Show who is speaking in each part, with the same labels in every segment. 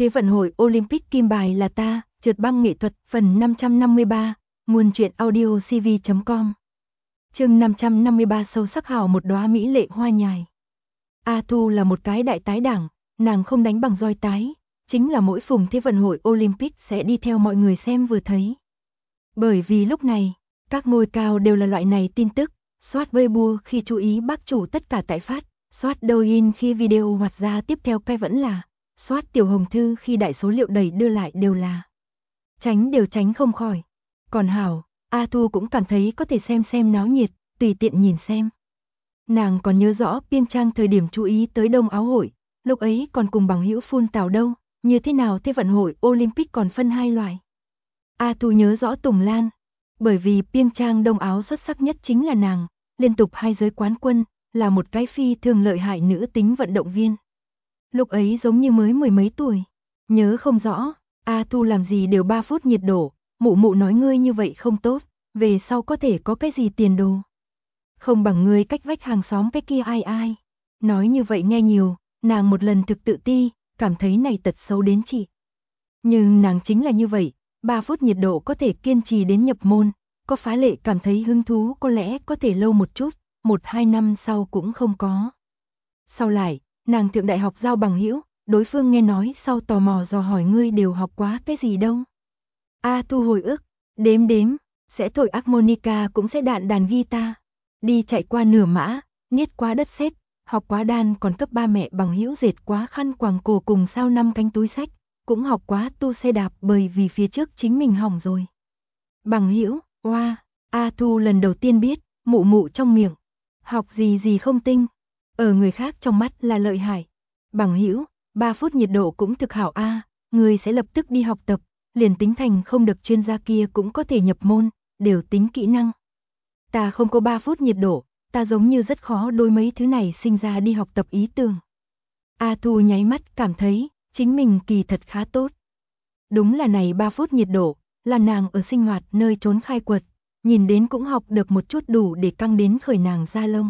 Speaker 1: Thế vận hội Olympic kim bài là ta, trượt băng nghệ thuật, phần 553, nguồn truyện audiocv.com. Chương 553 sâu sắc hào một đóa mỹ lệ hoa nhài. A Thu là một cái đại tái đảng, nàng không đánh bằng roi tái, chính là mỗi phùng thế vận hội Olympic sẽ đi theo mọi người xem vừa thấy. Bởi vì lúc này, các ngôi cao đều là loại này tin tức, soát Weibo khi chú ý bác chủ tất cả tại phát, soát Douyin khi video hoạt ra tiếp theo cái vẫn là, soát tiểu hồng thư khi đại số liệu đẩy đưa lại đều là. Tránh đều tránh không khỏi. Còn hảo, A Thu cũng cảm thấy có thể xem náo nhiệt, tùy tiện nhìn xem. Nàng còn nhớ rõ Piêng Trang thời điểm chú ý tới Đông Áo hội, lúc ấy còn cùng bằng hữu phun tào đâu, như thế nào thế vận hội Olympic còn phân hai loại. A Thu nhớ rõ Tùng Lan, bởi vì Piêng Trang Đông Áo xuất sắc nhất chính là nàng, liên tục 2 giới quán quân, là một cái phi thường lợi hại nữ tính vận động viên. Lúc ấy giống như mới 10 mấy tuổi, nhớ không rõ, A Thu làm gì đều 3 phút nhiệt độ, mụ mụ nói ngươi như vậy không tốt, về sau có thể có cái gì tiền đồ. Không bằng ngươi cách vách hàng xóm cái kia ai. Nói như vậy nghe nhiều, nàng một lần thực tự ti, cảm thấy này tật xấu đến chị. Nhưng nàng chính là như vậy, 3 phút nhiệt độ có thể kiên trì đến nhập môn, có phá lệ cảm thấy hứng thú có lẽ có thể lâu một chút, 1-2 năm sau cũng không có. Sau lại, nàng thượng đại học giao bằng hữu, đối phương nghe nói sau tò mò dò hỏi ngươi đều học quá cái gì đâu. A Thu hồi ức, đếm, sẽ thổi harmonica cũng sẽ đàn guitar, đi chạy qua nửa mã, niết quá đất sét, học quá đàn còn cấp ba mẹ bằng hữu dệt quá khăn quàng cổ cùng sao 5 cánh túi sách, cũng học quá tu xe đạp bởi vì phía trước chính mình hỏng rồi. Bằng hữu, oa, A Thu lần đầu tiên biết, mụ mụ trong miệng, học gì không tinh, ở người khác trong mắt là lợi hại. Bằng hữu, 3 phút nhiệt độ cũng thực hảo a, người sẽ lập tức đi học tập, liền tính thành không được chuyên gia kia cũng có thể nhập môn, đều tính kỹ năng. Ta không có 3 phút nhiệt độ, ta giống như rất khó đối mấy thứ này sinh ra đi học tập ý tưởng. A Thu nháy mắt cảm thấy, chính mình kỳ thật khá tốt. Đúng là này 3 phút nhiệt độ, là nàng ở sinh hoạt nơi trốn khai quật, nhìn đến cũng học được một chút đủ để căng đến khởi nàng da lông.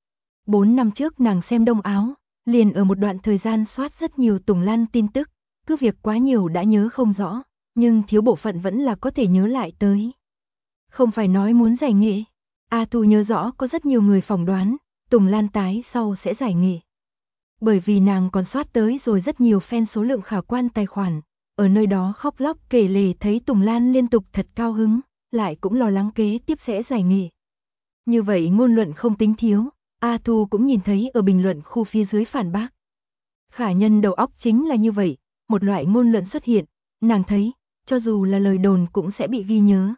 Speaker 1: 4 năm trước nàng xem Đông Áo, liền ở một đoạn thời gian soát rất nhiều Tùng Lan tin tức, cứ việc quá nhiều đã nhớ không rõ, nhưng thiếu bộ phận vẫn là có thể nhớ lại tới. Không phải nói muốn giải nghệ, A Thu nhớ rõ có rất nhiều người phỏng đoán, Tùng Lan tái sau sẽ giải nghệ. Bởi vì nàng còn soát tới rồi rất nhiều fan số lượng khả quan tài khoản, ở nơi đó khóc lóc kể lể thấy Tùng Lan liên tục thật cao hứng, lại cũng lo lắng kế tiếp sẽ giải nghệ. Như vậy ngôn luận không tính thiếu, A Thu cũng nhìn thấy ở bình luận khu phía dưới phản bác. Khả nhân đầu óc chính là như vậy, một loại ngôn luận xuất hiện, nàng thấy, cho dù là lời đồn cũng sẽ bị ghi nhớ.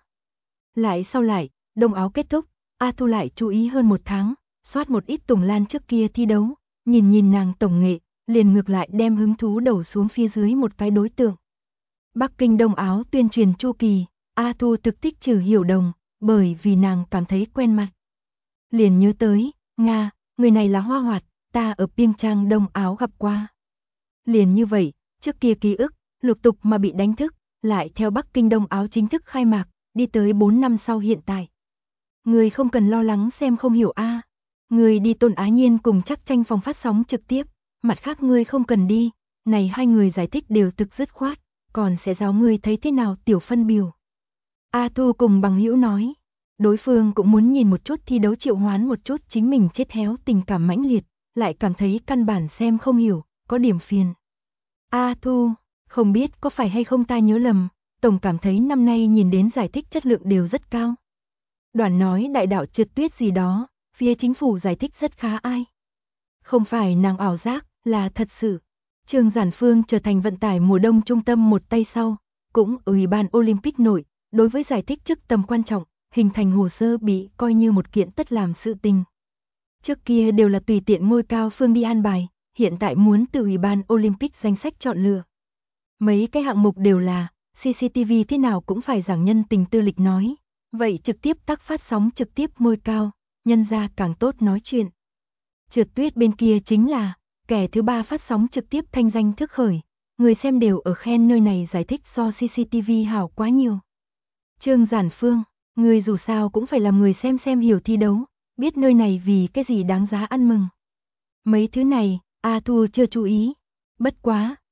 Speaker 1: Sau lại, Đông Áo kết thúc, A Thu lại chú ý hơn 1 tháng, soát một ít Tùng Lan trước kia thi đấu, nhìn nàng tổng nghệ, liền ngược lại đem hứng thú đầu xuống phía dưới một cái đối tượng. Bắc Kinh Đông Áo tuyên truyền chu kỳ, A Thu thực tích trừ hiểu đồng, bởi vì nàng cảm thấy quen mặt. Liền nhớ tới, Nga, người này là Hoa Hoạt, ta ở Piêng Trang Đông Áo gặp qua. Liền như vậy, trước kia ký ức, lục tục mà bị đánh thức, lại theo Bắc Kinh Đông Áo chính thức khai mạc, đi tới 4 năm sau hiện tại. Người không cần lo lắng xem không hiểu a. Người đi Tôn Á Nhiên cùng Chắc Tranh phòng phát sóng trực tiếp, mặt khác ngươi không cần đi, này 2 người giải thích đều thực dứt khoát, còn sẽ giáo ngươi thấy thế nào tiểu phân biểu. A Thu cùng bằng hữu nói, đối phương cũng muốn nhìn một chút thi đấu triệu hoán một chút chính mình chết héo tình cảm mãnh liệt, lại cảm thấy căn bản xem không hiểu, có điểm phiền. A Thu, không biết có phải hay không ta nhớ lầm, tổng cảm thấy năm nay nhìn đến giải thích chất lượng đều rất cao. Đoàn nói đại đạo trượt tuyết gì đó, phía chính phủ giải thích rất khá ai. Không phải nàng ảo giác, là thật sự. Trương Giản Phương trở thành vận tải mùa đông trung tâm một tay sau, cũng ở Ủy ban Olympic nội, đối với giải thích chức tầm quan trọng, hình thành hồ sơ bị coi như một kiện tất làm sự tình. Trước kia đều là tùy tiện ngôi cao phương đi an bài, hiện tại muốn từ Ủy ban Olympic danh sách chọn lựa. Mấy cái hạng mục đều là, CCTV thế nào cũng phải giảng nhân tình tư lịch nói, vậy trực tiếp tác phát sóng trực tiếp ngôi cao, nhân ra càng tốt nói chuyện. Trượt tuyết bên kia chính là, kẻ thứ 3 phát sóng trực tiếp thanh danh thức khởi, người xem đều ở khen nơi này giải thích so CCTV hảo quá nhiều. Trương Giản Phương, người dù sao cũng phải làm người xem hiểu thi đấu, biết nơi này vì cái gì đáng giá ăn mừng. Mấy thứ này, A Thu chưa chú ý. Bất quá,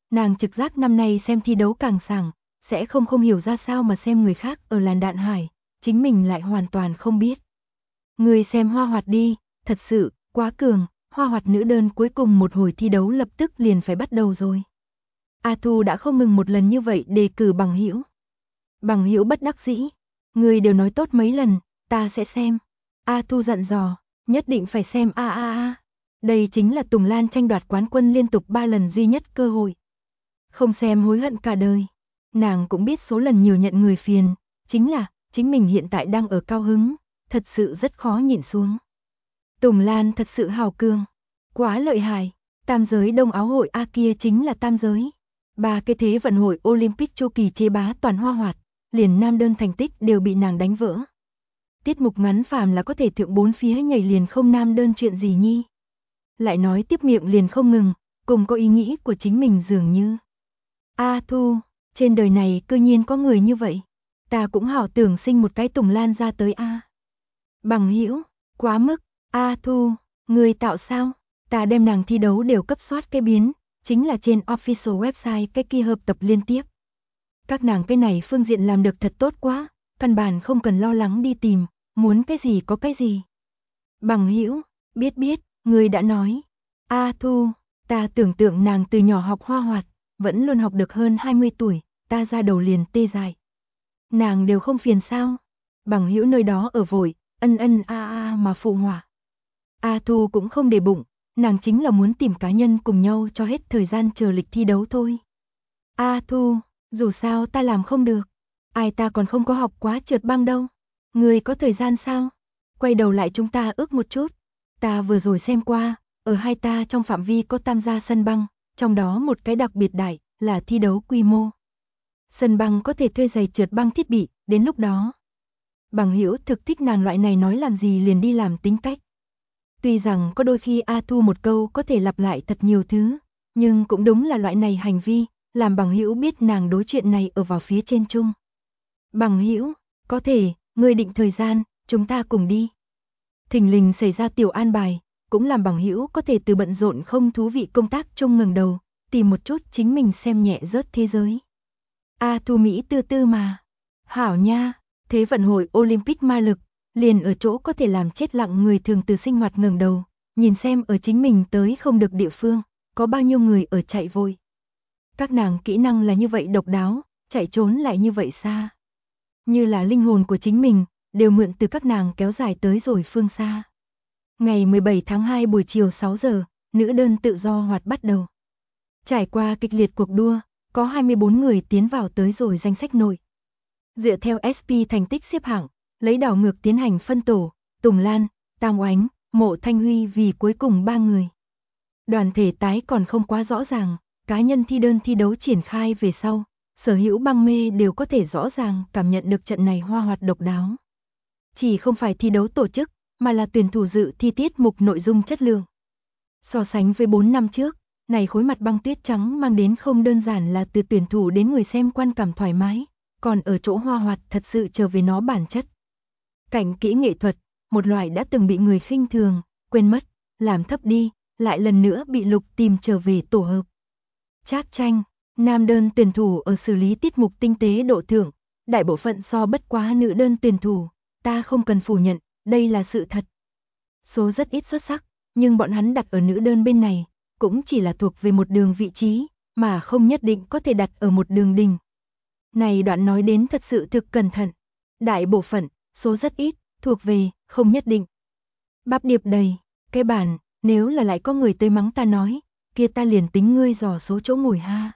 Speaker 1: Nàng trực giác năm nay xem thi đấu càng sảng, sẽ không hiểu ra sao mà xem người khác ở làn đạn hải, chính mình lại hoàn toàn không biết. Người xem hoa hoạt đi, thật sự, quá cường, hoa hoạt nữ đơn cuối cùng một hồi thi đấu lập tức liền phải bắt đầu rồi. A Thu đã không ngừng một lần như vậy đề cử Bằng Hữu. Bằng Hữu bất đắc dĩ, người đều nói tốt mấy lần, ta sẽ xem. A Thu dặn dò, nhất định phải xem a. Đây chính là Tùng Lan tranh đoạt quán quân liên tục 3 lần duy nhất cơ hội. Không xem hối hận cả đời. Nàng cũng biết số lần nhiều nhận người phiền, chính là chính mình hiện tại đang ở cao hứng, thật sự rất khó nhịn xuống. Tùng Lan thật sự hào cường, quá lợi hại, tam giới đông áo hội A kia chính là tam giới. 3 cái thế vận hội Olympic chu kỳ chế bá toàn hoa hoạt, liền nam đơn thành tích đều bị nàng đánh vỡ. Tiết mục ngắn phàm là có thể thượng 4 phía nhảy liền không nam đơn chuyện gì nhi. Lại nói tiếp miệng liền không ngừng, cùng có ý nghĩ của chính mình dường như. A Thu, trên đời này cư nhiên có người như vậy. Ta cũng hảo tưởng sinh một cái Tùng Lan ra tới A. Bằng Hữu, quá mức, A Thu, người tạo sao? Ta đem nàng thi đấu đều cấp soát cái biến, chính là trên official website cái kia hợp tập liên tiếp. Các nàng cái này phương diện làm được thật tốt quá, căn bản không cần lo lắng đi tìm, muốn cái gì có cái gì. Bằng Hữu, biết, người đã nói. A Thu, ta tưởng tượng nàng từ nhỏ học hoa hoạt, vẫn luôn học được hơn 20 tuổi, ta ra đầu liền tê dại. Nàng đều không phiền sao? Bằng Hữu nơi đó ở vội, ân a mà phụ họa. A Thu cũng không để bụng, nàng chính là muốn tìm cá nhân cùng nhau cho hết thời gian chờ lịch thi đấu thôi. A Thu, dù sao ta làm không được, ai ta còn không có học quá trượt băng đâu. Người có thời gian sao? Quay đầu lại chúng ta ước một chút. Ta vừa rồi xem qua, ở hai ta trong phạm vi có tam gia sân băng, trong đó một cái đặc biệt đại là thi đấu quy mô. Sân băng có thể thuê giày trượt băng thiết bị, đến lúc đó. Bằng Hữu thực thích nàng loại này nói làm gì liền đi làm tính cách. Tuy rằng có đôi khi A Thu một câu có thể lặp lại thật nhiều thứ, nhưng cũng đúng là loại này hành vi, làm Bằng Hữu biết nàng đối chuyện này ở vào phía trên chung. Bằng Hữu, có thể, ngươi định thời gian, chúng ta cùng đi. Thình lình xảy ra tiểu an bài, cũng làm Bằng Hữu có thể từ bận rộn không thú vị công tác trông ngẩng đầu, tìm một chút chính mình xem nhẹ rớt thế giới. A Thu Mỹ tư tư mà. Hảo nha, thế vận hội Olympic ma lực, liền ở chỗ có thể làm chết lặng người thường từ sinh hoạt ngẩng đầu, nhìn xem ở chính mình tới không được địa phương, có bao nhiêu người ở chạy vội. Các nàng kỹ năng là như vậy độc đáo, chạy trốn lại như vậy xa. Như là linh hồn của chính mình, đều mượn từ các nàng kéo dài tới rồi phương xa. Ngày 17 tháng 2 buổi chiều 6 giờ, nữ đơn tự do hoạt bắt đầu. Trải qua kịch liệt cuộc đua, có 24 người tiến vào tới rồi danh sách nội. Dựa theo SP thành tích xếp hạng, lấy đảo ngược tiến hành phân tổ, Tùng Lan, Tam Oánh, Mộ Thanh Huy vì cuối cùng 3 người. Đoàn thể tái còn không quá rõ ràng, cá nhân thi đơn thi đấu triển khai về sau, sở hữu băng mê đều có thể rõ ràng cảm nhận được trận này hoa hoạt độc đáo. Chỉ không phải thi đấu tổ chức, mà là tuyển thủ dự thi tiết mục nội dung chất lượng. So sánh với 4 năm trước, này khối mặt băng tuyết trắng mang đến không đơn giản là từ tuyển thủ đến người xem quan cảm thoải mái, còn ở chỗ hoa hoạt thật sự trở về nó bản chất. Cảnh kỹ nghệ thuật, một loại đã từng bị người khinh thường, quên mất, làm thấp đi, lại lần nữa bị Lục tìm trở về tổ hợp. Trác tranh, nam đơn tuyển thủ ở xử lý tiết mục tinh tế độ thượng, đại bộ phận so bất quá nữ đơn tuyển thủ, ta không cần phủ nhận, đây là sự thật. Số rất ít xuất sắc, nhưng bọn hắn đặt ở nữ đơn bên này, cũng chỉ là thuộc về một đường vị trí, mà không nhất định có thể đặt ở một đường đỉnh. Này đoạn nói đến thật sự thực cẩn thận. Đại bộ phận, số rất ít, thuộc về, không nhất định. Bắp điệp đầy, cái bản, nếu là lại có người tới mắng ta nói, kia ta liền tính ngươi dò số chỗ ngồi ha.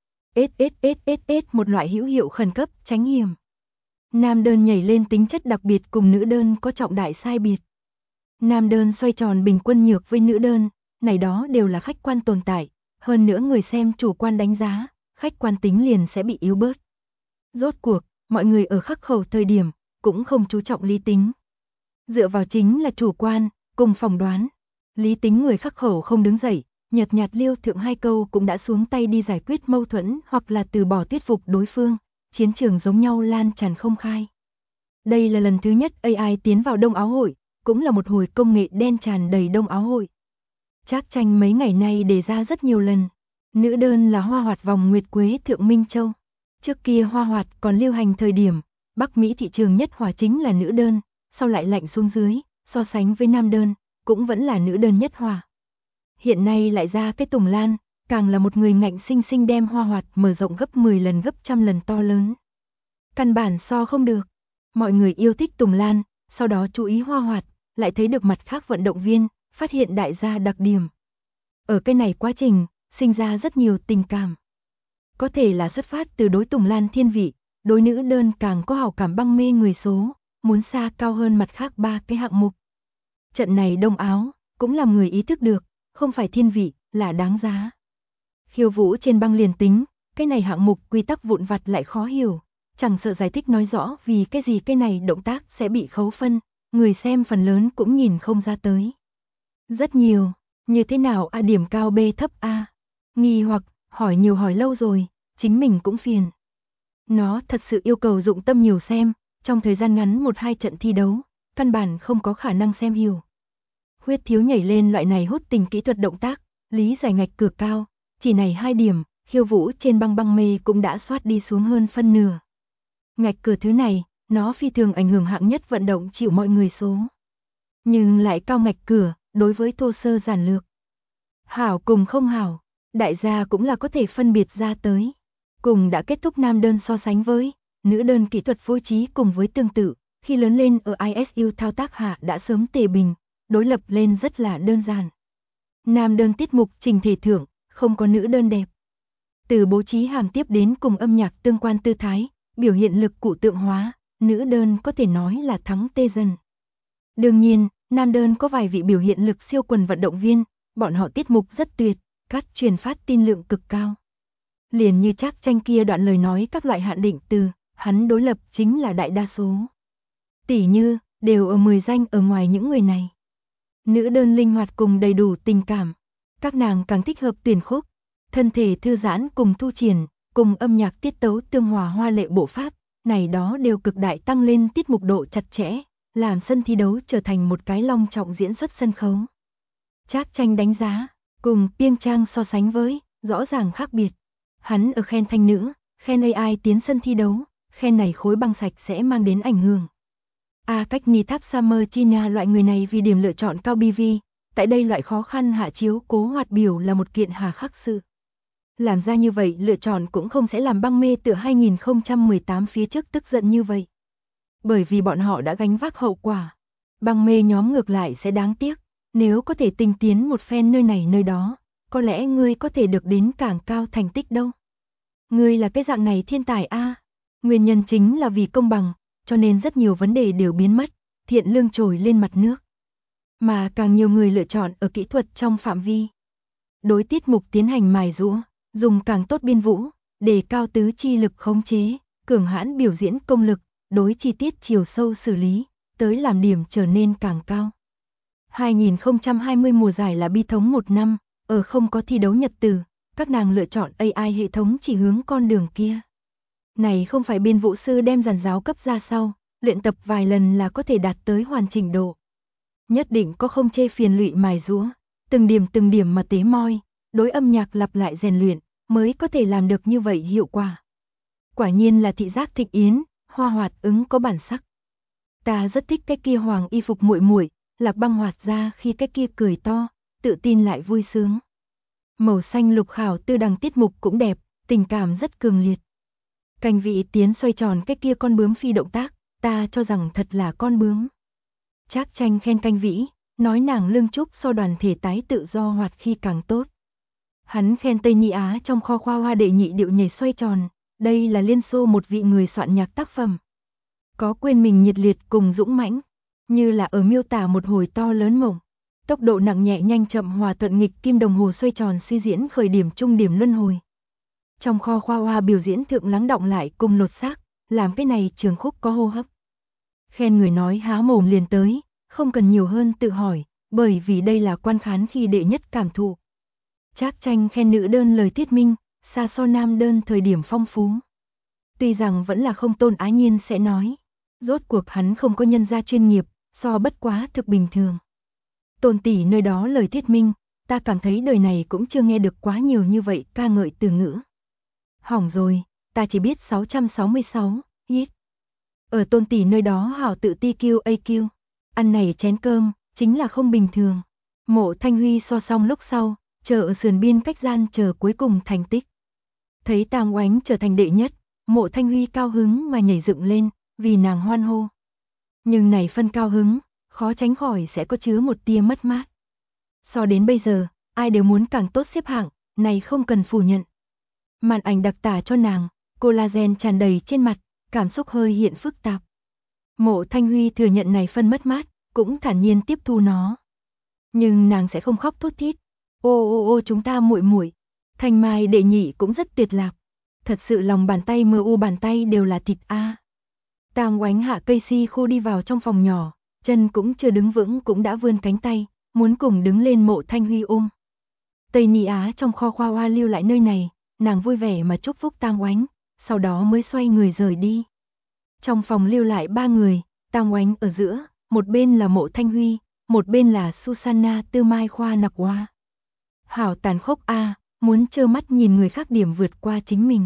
Speaker 1: Một loại hữu hiệu khẩn cấp, tránh hiểm. Nam đơn nhảy lên tính chất đặc biệt cùng nữ đơn có trọng đại sai biệt. Nam đơn xoay tròn bình quân nhược với nữ đơn, này đó đều là khách quan tồn tại, hơn nữa người xem chủ quan đánh giá, khách quan tính liền sẽ bị yếu bớt. Rốt cuộc, mọi người ở khắc khẩu thời điểm, cũng không chú trọng lý tính. Dựa vào chính là chủ quan, cùng phỏng đoán. Lý tính người khắc khẩu không đứng dậy, nhợt nhạt liêu thượng hai câu cũng đã xuống tay đi giải quyết mâu thuẫn hoặc là từ bỏ thuyết phục đối phương, chiến trường giống nhau lan tràn không khai. Đây là lần thứ nhất AI tiến vào Đông Áo Hội, cũng là một hồi công nghệ đen tràn đầy Đông Áo Hội. Trác tranh mấy ngày nay đề ra rất nhiều lần. Nữ đơn là hoa hoạt vòng nguyệt quế Thượng Minh Châu. Trước kia hoa hoạt còn lưu hành thời điểm, Bắc Mỹ thị trường nhất hỏa chính là nữ đơn, sau lại lạnh xuống dưới, so sánh với nam đơn, cũng vẫn là nữ đơn nhất hỏa. Hiện nay lại ra cái Tùng Lan, càng là một người ngạnh sinh sinh đem hoa hoạt mở rộng gấp 10 lần gấp trăm lần to lớn. Căn bản so không được. Mọi người yêu thích Tùng Lan, sau đó chú ý hoa hoạt, lại thấy được mặt khác vận động viên, phát hiện đại gia đặc điểm. Ở cái này quá trình, sinh ra rất nhiều tình cảm. Có thể là xuất phát từ đối Tùng Lan thiên vị, đối nữ đơn càng có hảo cảm băng mê người số, muốn xa cao hơn mặt khác 3 cái hạng mục. Trận này đông áo, cũng làm người ý thức được, không phải thiên vị, là đáng giá. Khiêu vũ trên băng liền tính, cái này hạng mục quy tắc vụn vặt lại khó hiểu, chẳng sợ giải thích nói rõ vì cái gì cái này động tác sẽ bị khấu phân, người xem phần lớn cũng nhìn không ra tới. Rất nhiều, như thế nào A điểm cao B thấp A? Nghi hoặc, hỏi nhiều hỏi lâu rồi, chính mình cũng phiền. Nó thật sự yêu cầu dụng tâm nhiều xem, trong thời gian ngắn 1-2 trận thi đấu, căn bản không có khả năng xem hiểu. Huyết thiếu nhảy lên loại này hút tình kỹ thuật động tác, lý giải ngạch cửa cao, chỉ này 2 điểm, khiêu vũ trên băng băng mê cũng đã soát đi xuống hơn phân nửa. Ngạch cửa thứ này, nó phi thường ảnh hưởng hạng nhất vận động chịu mọi người số. Nhưng lại cao ngạch cửa, đối với thô sơ giản lược. Hảo cùng không hảo, đại gia cũng là có thể phân biệt ra tới. Cùng đã kết thúc nam đơn so sánh với, nữ đơn kỹ thuật phối trí cùng với tương tự, khi lớn lên ở ISU thao tác hạ đã sớm tề bình, đối lập lên rất là đơn giản. Nam đơn tiết mục trình thể thưởng, không có nữ đơn đẹp. Từ bố trí hàm tiếp đến cùng âm nhạc tương quan tư thái, biểu hiện lực cụ tượng hóa, nữ đơn có thể nói là thắng tê dần. Đương nhiên, nam đơn có vài vị biểu hiện lực siêu quần vận động viên, bọn họ tiết mục rất tuyệt, cắt truyền phát tin lượng cực cao. Liền như Trác Tranh kia đoạn lời nói các loại hạn định từ, hắn đối lập chính là đại đa số. Tỷ như, đều ở 10 danh ở ngoài những người này. Nữ đơn linh hoạt cùng đầy đủ tình cảm, các nàng càng thích hợp tuyển khúc, thân thể thư giãn cùng thu triển, cùng âm nhạc tiết tấu tương hòa hoa lệ bộ pháp, này đó đều cực đại tăng lên tiết mục độ chặt chẽ, làm sân thi đấu trở thành một cái long trọng diễn xuất sân khấu. Trác Tranh đánh giá, cùng Piêng Trang so sánh với, rõ ràng khác biệt. Hắn ở khen thanh nữ, khen AI tiến sân thi đấu, khen này khối băng sạch sẽ mang đến ảnh hưởng. Cách ni tháp Summer China loại người này vì điểm lựa chọn cao BV, tại đây loại khó khăn hạ chiếu cố hoạt biểu là một kiện hà khắc sự. Làm ra như vậy lựa chọn cũng không sẽ làm băng mê từ 2018 phía trước tức giận như vậy. Bởi vì bọn họ đã gánh vác hậu quả. Băng mê nhóm ngược lại sẽ đáng tiếc, nếu có thể tinh tiến một phen nơi này nơi đó, có lẽ ngươi có thể được đến càng cao thành tích đâu. Ngươi là cái dạng này thiên tài a. Nguyên nhân chính là vì công bằng, cho nên rất nhiều vấn đề đều biến mất, thiện lương trồi lên mặt nước. Mà càng nhiều người lựa chọn ở kỹ thuật trong phạm vi. Đối tiết mục tiến hành mài giũa, dùng càng tốt biên vũ, đề cao tứ chi lực khống chế, cường hãn biểu diễn công lực, đối chi tiết chiều sâu xử lý, tới làm điểm trở nên càng cao. 2020 mùa giải là bi thống một năm, ở không có thi đấu nhật từ, các nàng lựa chọn AI hệ thống chỉ hướng con đường kia. Này không phải biên vũ sư đem giàn giáo cấp ra sau, luyện tập vài lần là có thể đạt tới hoàn chỉnh độ. Nhất định có không chê phiền lụy mài giũa, từng điểm mà tế moi, đối âm nhạc lặp lại rèn luyện, mới có thể làm được như vậy hiệu quả. Quả nhiên là thị giác thịnh yến, hoa hoạt ứng có bản sắc. Ta rất thích cái kia hoàng y phục muội muội, Lạc Băng hoạt ra khi cái kia cười to, tự tin lại vui sướng. Màu xanh lục khảo tư đằng tiết mục cũng đẹp, tình cảm rất cường liệt. Cành vị tiến xoay tròn cái kia con bướm phi động tác, ta cho rằng thật là con bướm. Trác Tranh khen Canh Vĩ, nói nàng lương trúc so đoàn thể tái tự do hoạt khi càng tốt. Hắn khen Tây Ni Á trong kho khoa hoa đệ nhị điệu nhảy xoay tròn, đây là Liên Xô một vị người soạn nhạc tác phẩm. Có quên mình nhiệt liệt cùng dũng mãnh, như là ở miêu tả một hồi to lớn mộng. Tốc độ nặng nhẹ nhanh chậm hòa thuận nghịch kim đồng hồ xoay tròn suy diễn khởi điểm trung điểm luân hồi. Trong kho khoa hoa biểu diễn thượng lắng động lại cùng lột xác, làm cái này trường khúc có hô hấp. Khen người nói há mồm liền tới, không cần nhiều hơn tự hỏi, bởi vì đây là quan khán khi đệ nhất cảm thụ. Trác Tranh khen nữ đơn lời thuyết minh, xa so nam đơn thời điểm phong phú. Tuy rằng vẫn là không Tôn Á Nhiên sẽ nói, rốt cuộc hắn không có nhân gia chuyên nghiệp, so bất quá thực bình thường. Tôn tỷ nơi đó lời thuyết minh, ta cảm thấy đời này cũng chưa nghe được quá nhiều như vậy ca ngợi từ ngữ. Hỏng rồi, ta chỉ biết 666, hít. Ở Tôn tỷ nơi đó hảo tự ti QAQ, ăn này chén cơm, chính là không bình thường. Mộ Thanh Huy so xong lúc sau, chờ ở sườn biên cách gian chờ cuối cùng thành tích. Thấy Tam Oánh trở thành đệ nhất, Mộ Thanh Huy cao hứng mà nhảy dựng lên, vì nàng hoan hô. Nhưng này phân cao hứng, khó tránh khỏi sẽ có chứa một tia mất mát. So đến bây giờ, ai đều muốn càng tốt xếp hạng, này không cần phủ nhận. Màn ảnh đặc tả cho nàng, collagen tràn đầy trên mặt, cảm xúc hơi hiện phức tạp. Mộ Thanh Huy thừa nhận này phân mất mát, cũng thản nhiên tiếp thu nó. Nhưng nàng sẽ không khóc thút thít. Ô chúng ta muội muội. Thanh Mai đệ nhị cũng rất tuyệt lạc. Thật sự lòng bàn tay bàn tay đều là thịt a. Tam Oánh hạ cây si khô đi vào trong phòng nhỏ, chân cũng chưa đứng vững cũng đã vươn cánh tay, muốn cùng đứng lên Mộ Thanh Huy ôm. Tây Ni Á trong kho khoa hoa lưu lại nơi này, nàng vui vẻ mà chúc phúc Tam Oánh, sau đó mới xoay người rời đi. Trong phòng lưu lại 3 người, Tam Oánh ở giữa, một bên là Mộ Thanh Huy, một bên là Susanna Tư Mai Khoa Nặc Hoa. Hảo tàn khốc a, muốn trơ mắt nhìn người khác điểm vượt qua chính mình.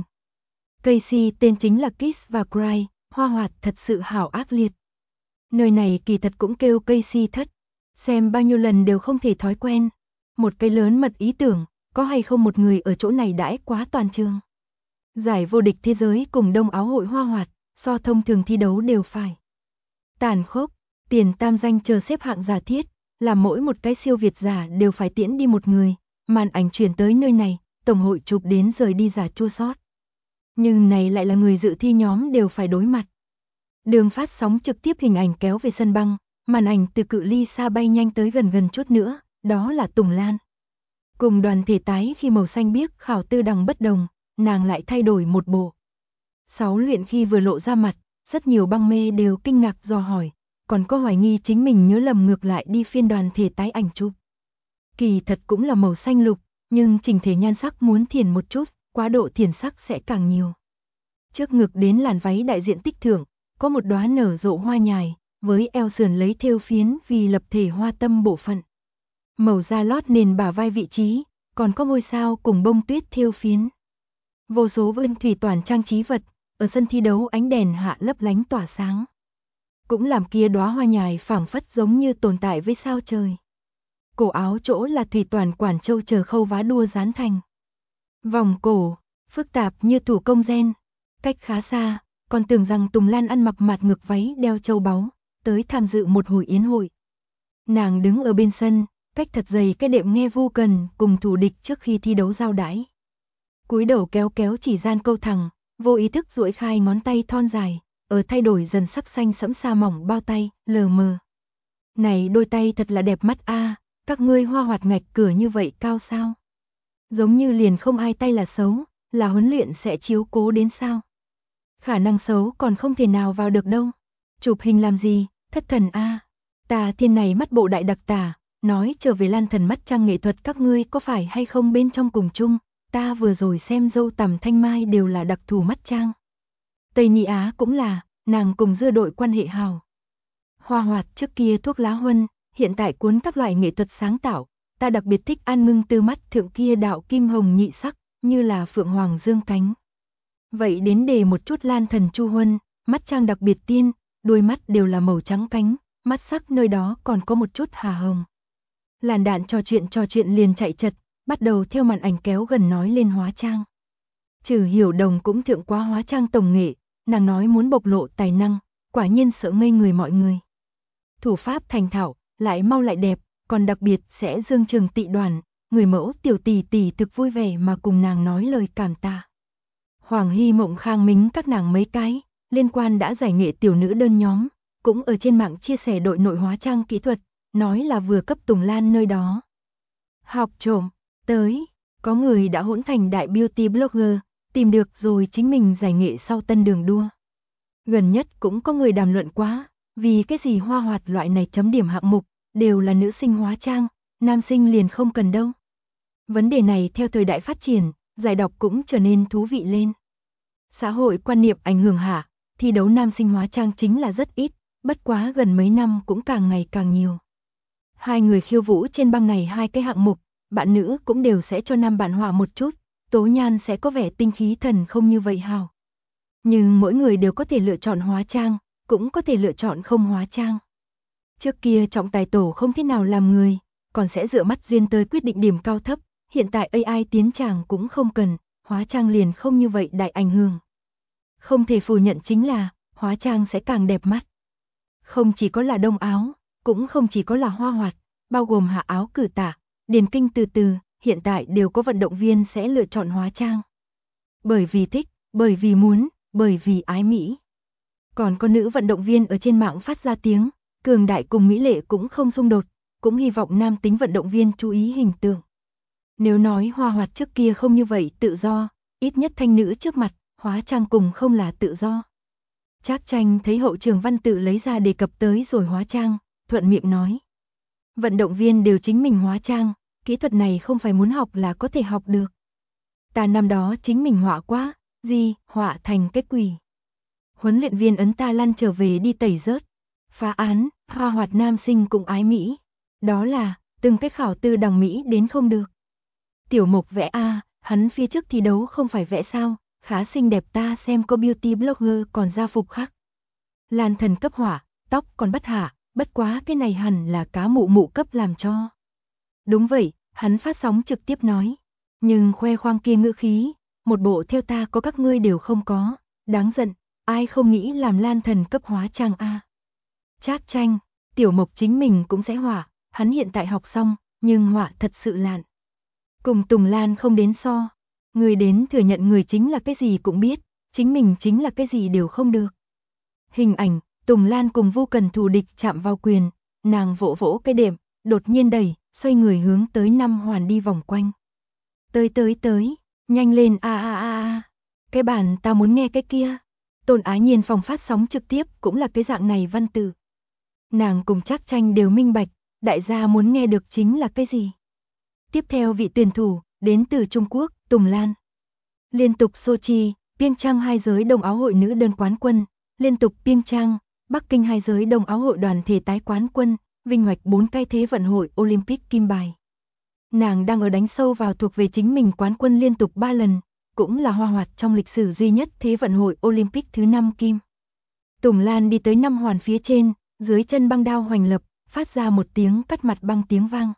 Speaker 1: Casey tên chính là Kiss và Cry, hoa hoạt thật sự hảo ác liệt. Nơi này kỳ thật cũng kêu Casey thất, xem bao nhiêu lần đều không thể thói quen. Một cái lớn mật ý tưởng, có hay không một người ở chỗ này đãi quá toàn trường. Giải vô địch thế giới cùng Đông Áo hội hoa hoạt, so thông thường thi đấu đều phải. Tàn khốc, tiền tam danh chờ xếp hạng giả thiết, là mỗi một cái siêu việt giả đều phải tiễn đi một người, màn ảnh chuyển tới nơi này, tổng hội chụp đến rời đi giả chua sót. Nhưng này lại là người dự thi nhóm đều phải đối mặt. Đường phát sóng trực tiếp hình ảnh kéo về sân băng, màn ảnh từ cự ly xa bay nhanh tới gần chút nữa, đó là Tùng Lan. Cùng đoàn thể tái khi màu xanh biếc khảo tư đằng bất đồng, nàng lại thay đổi một bộ. 6 luyện khi vừa lộ ra mặt, rất nhiều băng mê đều kinh ngạc dò hỏi, còn có hoài nghi chính mình nhớ lầm ngược lại đi phiên đoàn thể tái ảnh chụp. Kỳ thật cũng là màu xanh lục, nhưng chỉnh thể nhan sắc muốn thiền một chút, quá độ thiền sắc sẽ càng nhiều. Trước ngực đến làn váy đại diện tích thưởng, có một đóa nở rộ hoa nhài, với eo sườn lấy thêu phiến vì lập thể hoa tâm bộ phận. Màu da lót nền bả vai vị trí, còn có ngôi sao cùng bông tuyết thêu phiến. Vô số vân thủy toàn trang trí vật, ở sân thi đấu ánh đèn hạ lấp lánh tỏa sáng. Cũng làm kia đóa hoa nhài phảng phất giống như tồn tại với sao trời. Cổ áo chỗ là thủy toàn quản châu chờ khâu vá đua dán thành. Vòng cổ, phức tạp như thủ công gen. Cách khá xa, còn tưởng rằng Tùng Lan ăn mặc mạt ngực váy đeo châu báu, tới tham dự một hồi yến hội. Nàng đứng ở bên sân, cách thật dày cái đệm nghe vu cần cùng thủ địch trước khi thi đấu giao đãi. Cúi đầu kéo chỉ gian câu thẳng, vô ý thức duỗi khai ngón tay thon dài, ở thay đổi dần sắc xanh sẫm sa mỏng bao tay, lờ mờ. Này đôi tay thật là đẹp mắt a, các ngươi hoa hoạt ngạch cửa như vậy cao sao? Giống như liền không ai tay là xấu, là huấn luyện sẽ chiếu cố đến sao? Khả năng xấu còn không thể nào vào được đâu. Chụp hình làm gì, thất thần a. Ta thiên này mắt bộ đại đặc tả, nói trở về Lan Thần mắt trang nghệ thuật các ngươi có phải hay không bên trong cùng chung, ta vừa rồi xem dâu tằm Thanh Mai đều là đặc thù mắt trang. Tây Ni Á cũng là, nàng cùng dưa đội quan hệ hào. Hoa hoạt trước kia thuốc lá huân, hiện tại cuốn các loại nghệ thuật sáng tạo, ta đặc biệt thích An Ngưng Tư mắt thượng kia đạo kim hồng nhị sắc, như là phượng hoàng dương cánh. Vậy đến đề một chút Lan Thần Chu Huân, mắt trang đặc biệt tiên, đôi mắt đều là màu trắng cánh, mắt sắc nơi đó còn có một chút hà hồng. Làn đạn trò chuyện liền chạy chật, bắt đầu theo màn ảnh kéo gần nói lên hóa trang. Trừ Hiểu Đồng cũng thượng quá hóa trang tổng nghệ, nàng nói muốn bộc lộ tài năng, quả nhiên sợ ngây người mọi người. Thủ pháp thành thạo, lại mau lại đẹp, còn đặc biệt sẽ dương trường tị đoàn, người mẫu tiểu tỷ tỷ thực vui vẻ mà cùng nàng nói lời cảm tạ. Hoàng Hy Mộng Khang Mính các nàng mấy cái, liên quan đã giải nghệ tiểu nữ đơn nhóm, cũng ở trên mạng chia sẻ đội nội hóa trang kỹ thuật, nói là vừa cấp Tùng Lan nơi đó. Học trộm, tới, có người đã hỗn thành đại beauty blogger, tìm được rồi chính mình giải nghệ sau tân đường đua. Gần nhất cũng có người đàm luận quá, vì cái gì hoa hoạt loại này chấm điểm hạng mục, đều là nữ sinh hóa trang, nam sinh liền không cần đâu. Vấn đề này theo thời đại phát triển, giải đọc cũng trở nên thú vị lên. Xã hội quan niệm ảnh hưởng hạ, thi đấu nam sinh hóa trang chính là rất ít, bất quá gần mấy năm cũng càng ngày càng nhiều. Hai người khiêu vũ trên băng này hai cái hạng mục, bạn nữ cũng đều sẽ cho nam bạn họa một chút, Tố Nhan sẽ có vẻ tinh khí thần không như vậy hào. Nhưng mỗi người đều có thể lựa chọn hóa trang, cũng có thể lựa chọn không hóa trang. Trước kia trọng tài tổ không thế nào làm người, còn sẽ dựa mắt duyên tới quyết định điểm cao thấp, hiện tại AI tiến tràng cũng không cần, hóa trang liền không như vậy đại ảnh hưởng. Không thể phủ nhận chính là, hóa trang sẽ càng đẹp mắt. Không chỉ có là đông áo, cũng không chỉ có là hoa hoạt, bao gồm hạ áo cử tả, điền kinh từ từ, hiện tại đều có vận động viên sẽ lựa chọn hóa trang. Bởi vì thích, bởi vì muốn, bởi vì ái mỹ. Còn có nữ vận động viên ở trên mạng phát ra tiếng, cường đại cùng mỹ lệ cũng không xung đột, cũng hy vọng nam tính vận động viên chú ý hình tượng. Nếu nói hoa hoạt trước kia không như vậy tự do, ít nhất thanh nữ trước mặt, hóa trang cùng không là tự do. Trác Tranh thấy hậu trường văn tự lấy ra đề cập tới rồi hóa trang, thuận miệng nói. Vận động viên đều chính mình hóa trang, kỹ thuật này không phải muốn học là có thể học được. Ta năm đó chính mình họa quá, gì, họa thành cái quỷ. Huấn luyện viên ấn ta lăn trở về đi tẩy rớt. Phá án, hoa hoạt nam sinh cũng ái mỹ. Đó là, từng cái khảo tư đằng mỹ đến không được. Tiểu Mục vẽ a, hắn phía trước thi đấu không phải vẽ sao, khá xinh đẹp ta xem có beauty blogger còn ra phục khác. Lan Thần cấp hỏa, tóc còn bắt hạ, bất quá cái này hẳn là cá mụ mụ cấp làm cho. Đúng vậy, hắn phát sóng trực tiếp nói. Nhưng khoe khoang kia ngữ khí, một bộ theo ta có các ngươi đều không có, đáng giận, ai không nghĩ làm Lan Thần cấp hóa trang a. Trác Tranh, Tiểu Mộc chính mình cũng sẽ họa, hắn hiện tại học xong, nhưng họa thật sự lạn. Cùng Tùng Lan không đến so, người đến thừa nhận người chính là cái gì cũng biết, chính mình chính là cái gì đều không được. Hình ảnh, Tùng Lan cùng Vu Cần thù địch chạm vào quyền, nàng vỗ vỗ cái đệm, đột nhiên đẩy, xoay người hướng tới năm hoàn đi vòng quanh. Tới, nhanh lên a. Cái bản ta muốn nghe cái kia. Tôn Ái Nhiên phòng phát sóng trực tiếp cũng là cái dạng này văn tự. Nàng cùng Trác Tranh đều minh bạch, đại gia muốn nghe được chính là cái gì. Tiếp theo vị tuyển thủ, đến từ Trung Quốc, Tùng Lan. Liên tục Sochi, Pyeongchang hai giới đồng áo hội nữ đơn quán quân, liên tục Pyeongchang, Bắc Kinh hai giới đồng áo hội đoàn thể tái quán quân, vinh hoạch 4 cái thế vận hội Olympic kim bài. Nàng đang ở đánh sâu vào thuộc về chính mình quán quân liên tục 3 lần, cũng là hoa hoạt trong lịch sử duy nhất thế vận hội Olympic thứ 5 kim. Tùng Lan đi tới 5 hoàn phía trên, dưới chân băng đao hoành lập, phát ra một tiếng cắt mặt băng tiếng vang.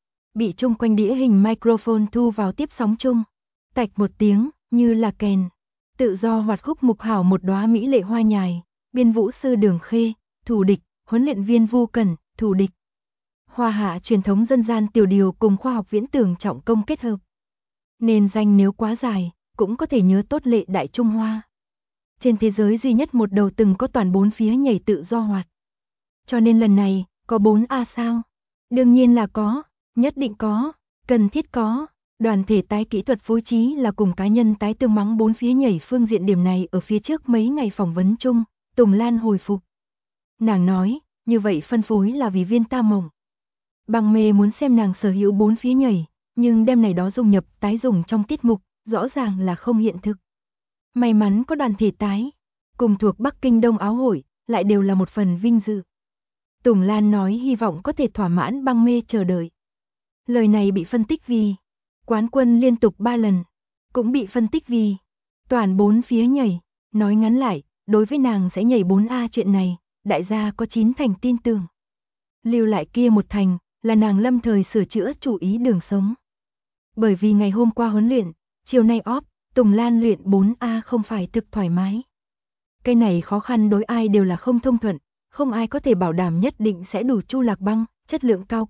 Speaker 1: Bị chung quanh đĩa hình microphone thu vào tiếp sóng chung. Tạch một tiếng, như là kèn. Tự do hoạt khúc mục hảo một đóa mỹ lệ hoa nhài, biên vũ sư Đường Khê, thủ địch, huấn luyện viên Vu Cẩn, thủ địch. Hoa hạ truyền thống dân gian tiểu điều cùng khoa học viễn tưởng trọng công kết hợp. Nên danh nếu quá dài, cũng có thể nhớ tốt lệ Đại Trung Hoa. Trên thế giới duy nhất một đầu từng có toàn 4 phía nhảy tự do hoạt. Cho nên lần này, có 4A sao? Đương nhiên là có, nhất định có, cần thiết có. Đoàn thể tái kỹ thuật phối trí là cùng cá nhân tái tương mắng 4 phía nhảy phương diện điểm này ở phía trước mấy ngày phỏng vấn chung, Tùng Lan hồi phục. Nàng nói, như vậy phân phối là vì viên ta mộng. Bằng mê muốn xem nàng sở hữu 4 phía nhảy, nhưng đêm này đó dùng nhập tái dùng trong tiết mục, rõ ràng là không hiện thực. May mắn có đoàn thể tái, cùng thuộc Bắc Kinh Đông Áo Hội, lại đều là một phần vinh dự. Tùng Lan nói hy vọng có thể thỏa mãn băng mê chờ đợi. Lời này bị phân tích vì quán quân liên tục 3 lần, cũng bị phân tích vì toàn 4 phía nhảy. Nói ngắn lại, đối với nàng sẽ nhảy 4A chuyện này, đại gia có 9 thành tin tưởng. Lưu lại kia 1 thành, là nàng lâm thời sửa chữa chủ ý đường sống. Bởi vì ngày hôm qua huấn luyện, chiều nay off, Tùng Lan luyện 4A không phải thực thoải mái. Cái này khó khăn đối ai đều là không thông thuận, không ai có thể bảo đảm nhất định sẽ đủ chu lạc băng, chất lượng cao.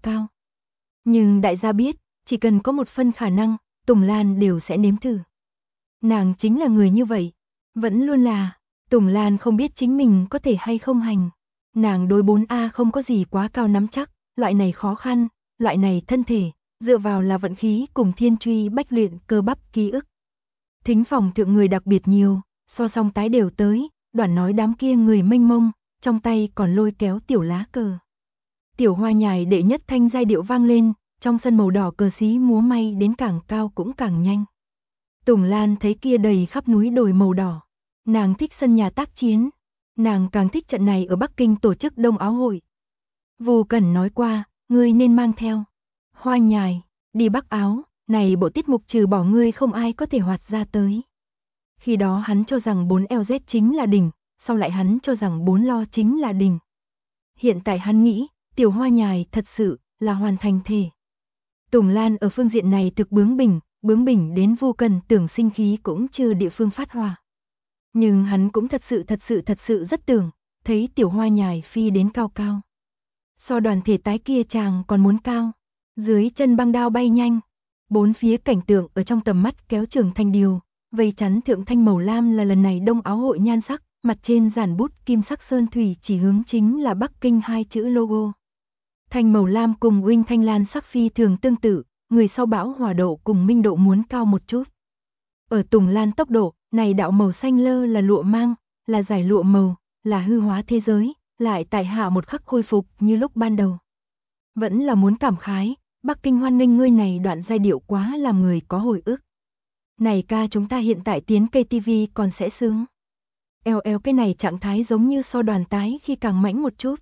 Speaker 1: Nhưng đại gia biết, chỉ cần có một phân khả năng, Tùng Lan đều sẽ nếm thử. Nàng chính là người như vậy, vẫn luôn là, Tùng Lan không biết chính mình có thể hay không hành. Nàng đối 4A không có gì quá cao nắm chắc, loại này khó khăn, loại này thân thể, dựa vào là vận khí cùng thiên truy bách luyện cơ bắp ký ức. Thính phòng thượng người đặc biệt nhiều, so song tái đều tới, đoàn nói đám kia người mênh mông, trong tay còn lôi kéo tiểu lá cờ. Tiểu hoa nhài đệ nhất thanh giai điệu vang lên, trong sân màu đỏ cờ xí múa may đến càng cao cũng càng nhanh. Tùng Lan thấy kia đầy khắp núi đồi màu đỏ, nàng thích sân nhà tác chiến, nàng càng thích trận này ở Bắc Kinh tổ chức Đông Áo Hội. Vu Cẩn nói qua, ngươi nên mang theo hoa nhài, đi Bắc Áo, này bộ tiết mục trừ bỏ ngươi không ai có thể hoạt ra tới. Khi đó hắn cho rằng 4LZ chính là đỉnh, sau lại hắn cho rằng 4 lo chính là đỉnh. Hiện tại hắn nghĩ, Tiểu Hoa Nhài thật sự là hoàn thành thể. Tùng Lan ở phương diện này thực bướng bỉnh đến vô cần tưởng sinh khí cũng chưa địa phương phát hỏa. Nhưng hắn cũng thật sự rất tưởng, thấy Tiểu Hoa Nhài phi đến cao cao. So đoàn thể tái kia chàng còn muốn cao, dưới chân băng đao bay nhanh, bốn phía cảnh tượng ở trong tầm mắt kéo trường thành điều, vây chắn thượng thanh màu lam là lần này đông áo hội nhan sắc, mặt trên giản bút kim sắc sơn thủy chỉ hướng chính là Bắc Kinh hai chữ logo. Thanh màu lam cùng Wing thanh lan sắc phi thường tương tự, người sau bão hỏa độ cùng minh độ muốn cao một chút. Ở Tùng Lan tốc độ, này đạo màu xanh lơ là lụa mang, là giải lụa màu, là hư hóa thế giới, lại tại hạ một khắc khôi phục như lúc ban đầu. Vẫn là muốn cảm khái, Bắc Kinh hoan nghênh ngươi này đoạn giai điệu quá làm người có hồi ức. Này ca chúng ta hiện tại tiến KTV còn sẽ sướng. Eo cái này trạng thái giống như so đoàn tái khi càng mãnh một chút.